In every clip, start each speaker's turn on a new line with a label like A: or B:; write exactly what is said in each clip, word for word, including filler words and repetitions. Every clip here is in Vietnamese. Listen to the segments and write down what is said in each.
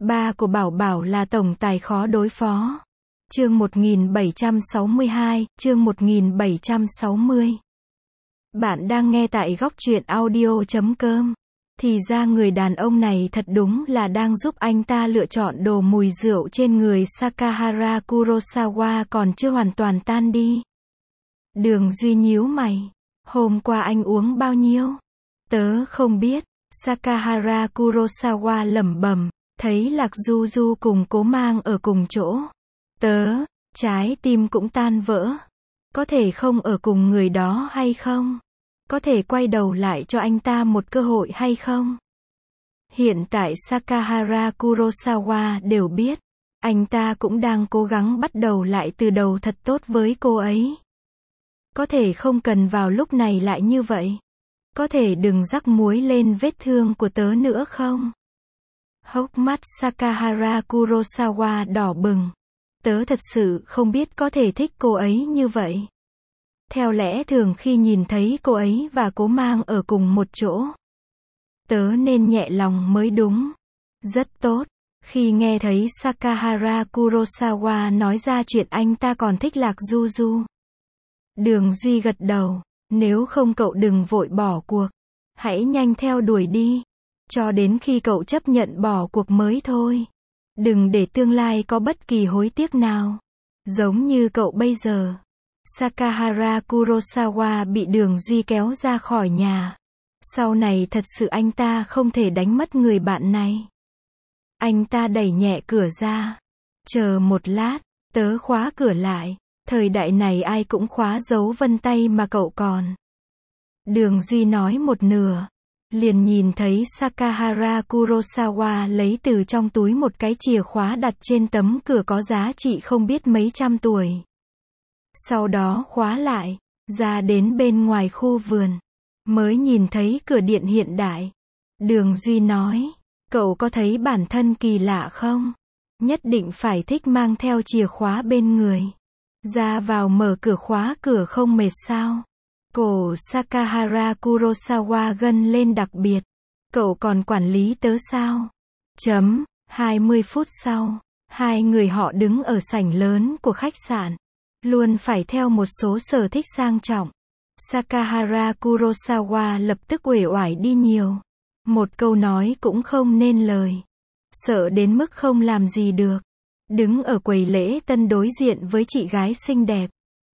A: Ba của Bảo Bảo là tổng tài khó đối phó. Chương một nghìn bảy trăm sáu mươi hai, chương một nghìn bảy trăm sáu mươi. Bạn đang nghe tại góc truyện audio chấm com. Thì ra người đàn ông này thật đúng là đang giúp anh ta lựa chọn đồ mùi rượu trên người Sakahara Kurosawa còn chưa hoàn toàn tan đi. Đường Duy nhíu mày. Hôm qua anh uống bao nhiêu? Tớ không biết. Sakahara Kurosawa lẩm bẩm, thấy Lạc Du Du cùng Cố Mang ở cùng chỗ. Tớ, trái tim cũng tan vỡ. Có thể không ở cùng người đó hay không? Có thể quay đầu lại cho anh ta một cơ hội hay không? Hiện tại Sakahara Kurosawa đều biết, anh ta cũng đang cố gắng bắt đầu lại từ đầu thật tốt với cô ấy. Có thể không cần vào lúc này lại như vậy. Có thể đừng rắc muối lên vết thương của tớ nữa không? Hốc mắt Sakahara Kurosawa đỏ bừng. Tớ thật sự không biết có thể thích cô ấy như vậy. Theo lẽ thường khi nhìn thấy cô ấy và Cố Mang ở cùng một chỗ, tớ nên nhẹ lòng mới đúng. Rất tốt. Khi nghe thấy Sakahara Kurosawa nói ra chuyện anh ta còn thích Lạc Du Du, Đường Duy gật đầu. Nếu không cậu đừng vội bỏ cuộc. Hãy nhanh theo đuổi đi. Cho đến khi cậu chấp nhận bỏ cuộc mới thôi. Đừng để tương lai có bất kỳ hối tiếc nào. Giống như cậu bây giờ. Sakahara Kurosawa bị Đường Duy kéo ra khỏi nhà. Sau này thật sự anh ta không thể đánh mất người bạn này. Anh ta đẩy nhẹ cửa ra. Chờ một lát, tớ khóa cửa lại. Thời đại này ai cũng khóa dấu vân tay mà cậu còn. Đường Duy nói một nửa. Liền nhìn thấy Sakahara Kurosawa lấy từ trong túi một cái chìa khóa đặt trên tấm cửa có giá trị không biết mấy trăm tuổi. Sau đó khóa lại, ra đến bên ngoài khu vườn. Mới nhìn thấy cửa điện hiện đại. Đường Duy nói, cậu có thấy bản thân kỳ lạ không? Nhất định phải thích mang theo chìa khóa bên người. Ra vào mở cửa khóa cửa không mệt sao? Cổ Sakahara Kurosawa gân lên đặc biệt. Cậu còn quản lý tớ sao? Chấm, hai mươi phút sau, hai người họ đứng ở sảnh lớn của khách sạn. Luôn phải theo một số sở thích sang trọng. Sakahara Kurosawa lập tức uể oải đi nhiều. Một câu nói cũng không nên lời. Sợ đến mức không làm gì được. Đứng ở quầy lễ tân đối diện với chị gái xinh đẹp.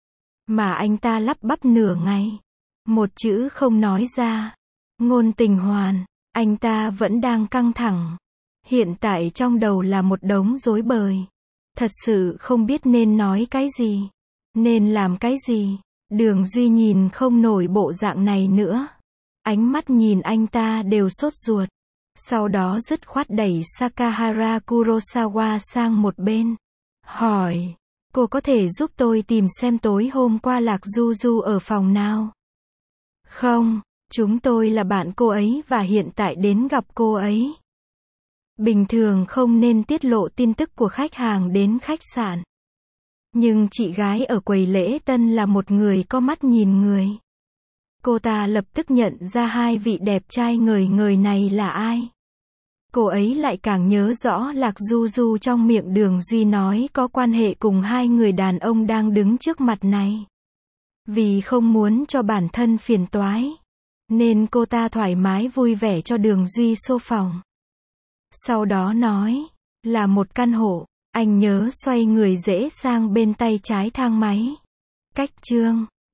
A: Mà anh ta lắp bắp nửa ngày. Một chữ không nói ra. Ngôn tình hoàn. Anh ta vẫn đang căng thẳng. Hiện tại trong đầu là một đống rối bời. Thật sự không biết nên nói cái gì. Nên làm cái gì. Đường Duy nhìn không nổi bộ dạng này nữa. Ánh mắt nhìn anh ta đều sốt ruột. Sau đó dứt khoát đẩy Sakahara Kurosawa sang một bên. Hỏi, cô có thể giúp tôi tìm xem tối hôm qua Lạc Du Du ở phòng nào? Không, chúng tôi là bạn cô ấy và hiện tại đến gặp cô ấy. Bình thường không nên tiết lộ tin tức của khách hàng đến khách sạn. Nhưng chị gái ở quầy lễ tân là một người có mắt nhìn người. Cô ta lập tức nhận ra hai vị đẹp trai ngời ngời này là ai. Cô ấy lại càng nhớ rõ Lạc Du Du trong miệng Đường Duy nói có quan hệ cùng hai người đàn ông đang đứng trước mặt này. Vì không muốn cho bản thân phiền toái, nên cô ta thoải mái vui vẻ cho Đường Duy xô phòng. Sau đó nói, là một căn hộ. Anh nhớ xoay người rẽ sang bên tay trái thang máy. Cách chương